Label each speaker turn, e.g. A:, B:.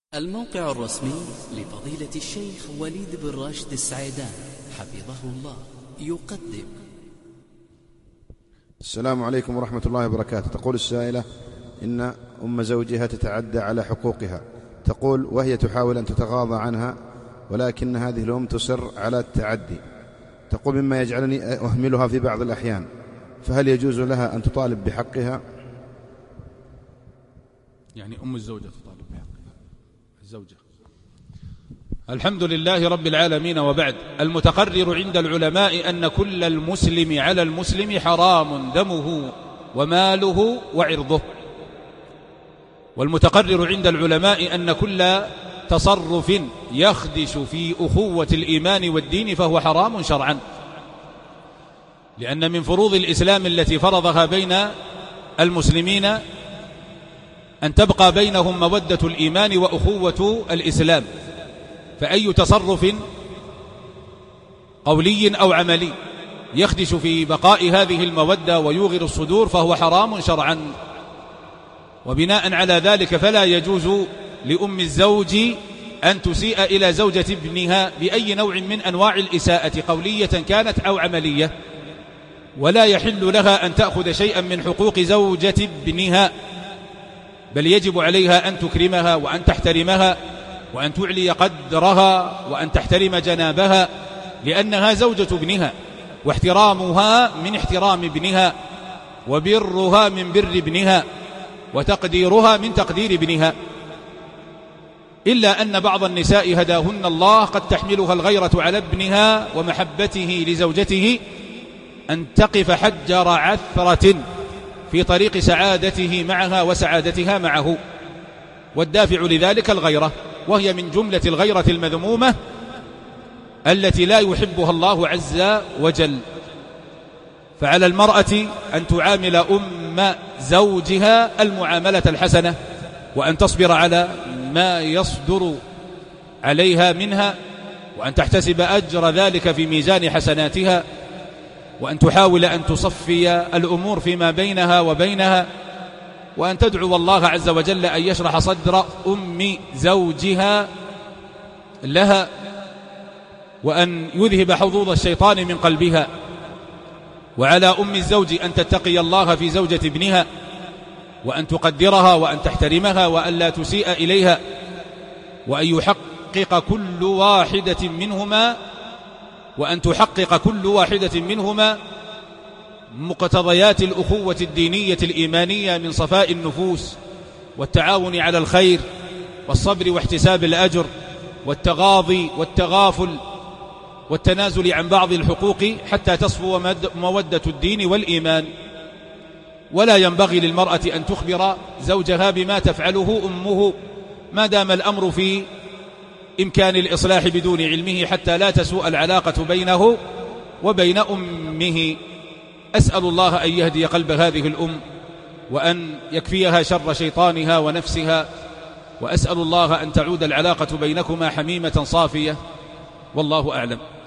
A: الموقع الرسمي لفضيلة الشيخ وليد بن راشد السعيدان حفظه الله يقدم.
B: السلام عليكم ورحمة الله وبركاته. تقول السائلة إن أم زوجها تتعدى على حقوقها، تقول وهي تحاول أن تتغاضى عنها، ولكن هذه الأم تصر على التعدي، تقول مما يجعلني أهملها في بعض الأحيان، فهل يجوز لها أن تطالب بحقها؟
C: يعني أم الزوجة تطالب بحقها الزوجة. الحمد لله رب العالمين، وبعد. المتقرر عند العلماء أن كل المسلم على المسلم حرام دمه وماله وعرضه، والمتقرر عند العلماء أن كل تصرف يخدش في أخوة الإيمان والدين فهو حرام شرعا، لأن من فروض الإسلام التي فرضها بين المسلمين أن تبقى بينهم مودة الإيمان وأخوة الإسلام، فأي تصرف قولي أو عملي يخدش في بقاء هذه المودة ويوغر الصدور فهو حرام شرعا. وبناء على ذلك فلا يجوز لأم الزوج أن تسيء إلى زوجة ابنها بأي نوع من أنواع الإساءة قولية كانت أو عملية، ولا يحل لها أن تأخذ شيئا من حقوق زوجة ابنها، بل يجب عليها أن تكرمها وأن تحترمها وأن تعلي قدرها وأن تحترم جنابها، لأنها زوجة ابنها، واحترامها من احترام ابنها، وبرها من بر ابنها، وتقديرها من تقدير ابنها. إلا أن بعض النساء هداهن الله قد تحملها الغيرة على ابنها ومحبته لزوجته أن تقف حجر عثرة في طريق سعادته معها وسعادتها معه، والدافع لذلك الغيرة، وهي من جملة الغيرة المذمومة التي لا يحبها الله عز وجل. فعلى المرأة أن تعامل أم زوجها المعاملة الحسنة، وأن تصبر على ما يصدر عليها منها، وأن تحتسب أجر ذلك في ميزان حسناتها، وأن تحاول أن تصفي الأمور فيما بينها وبينها، وأن تدعو الله عز وجل أن يشرح صدر أم زوجها لها، وأن يذهب حظوظ الشيطان من قلبها. وعلى أم الزوج أن تتقي الله في زوجة ابنها، وأن تقدرها وأن تحترمها وأن لا تسيء إليها، وأن يحقق كل واحدة منهما وأن تحقق كل واحدة منهما مقتضيات الأخوة الدينية الإيمانية من صفاء النفوس والتعاون على الخير والصبر واحتساب الأجر والتغاضي والتغافل والتنازل عن بعض الحقوق حتى تصفو مودة الدين والإيمان. ولا ينبغي للمرأة أن تخبر زوجها بما تفعله أمه ما دام الأمر في إمكان الإصلاح بدون علمه، حتى لا تسوء العلاقة بينه وبين أمه. أسأل الله أن يهدي قلب هذه الأم وأن يكفيها شر شيطانها ونفسها، وأسأل الله أن تعود العلاقة بينكما حميمة صافية، والله أعلم.